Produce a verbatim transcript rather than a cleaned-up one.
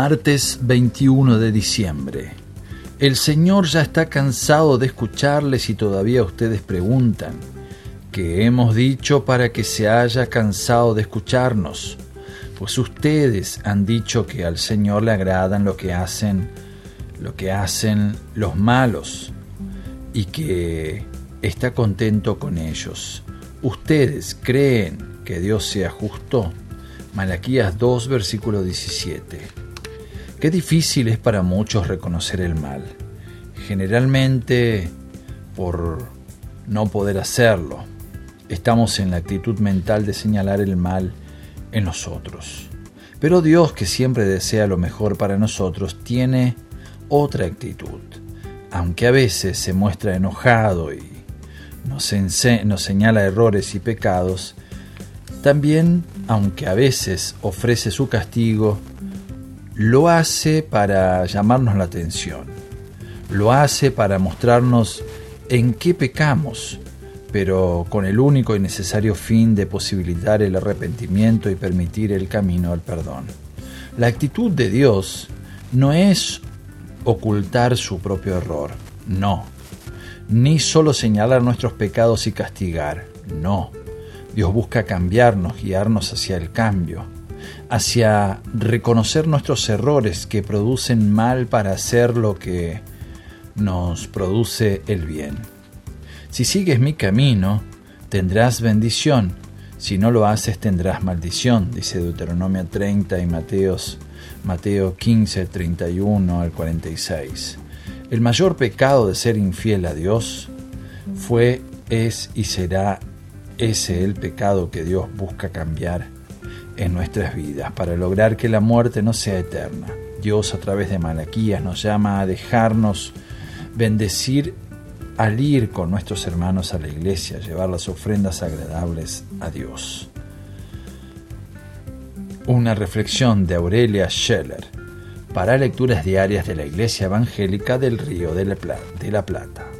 Martes veintiuno de diciembre. El Señor ya está cansado de escucharles y todavía ustedes preguntan: ¿qué hemos dicho para que se haya cansado de escucharnos? Pues ustedes han dicho que al Señor le agradan lo que hacen, lo que hacen los malos, y que está contento con ellos. ¿Ustedes creen que Dios sea justo? Malaquías dos, versículo diecisiete. Qué difícil es para muchos reconocer el mal, generalmente por no poder hacerlo. Estamos en la actitud mental de señalar el mal en los otros. Pero Dios, que siempre desea lo mejor para nosotros, tiene otra actitud. Aunque a veces se muestra enojado y nos, ense- nos señala errores y pecados, también, aunque a veces ofrece su castigo, lo hace para llamarnos la atención. Lo hace para mostrarnos en qué pecamos, pero con el único y necesario fin de posibilitar el arrepentimiento y permitir el camino al perdón. La actitud de Dios no es ocultar su propio error, no. Ni solo señalar nuestros pecados y castigar, no. Dios busca cambiarnos, guiarnos hacia el cambio, hacia reconocer nuestros errores que producen mal para hacer lo que nos produce el bien. Si sigues mi camino, tendrás bendición. Si no lo haces, tendrás maldición, dice Deuteronomio treinta y Mateos, Mateo quince, treinta y uno al cuarenta y seis. El mayor pecado de ser infiel a Dios fue, es y será ese el pecado que Dios busca cambiar en nuestras vidas para lograr que la muerte no sea eterna. Dios, a través de Malaquías, nos llama a dejarnos bendecir al ir con nuestros hermanos a la iglesia, llevar las ofrendas agradables a Dios. Una reflexión de Aurelia Scheller para lecturas diarias de la Iglesia Evangélica del Río de la Plata.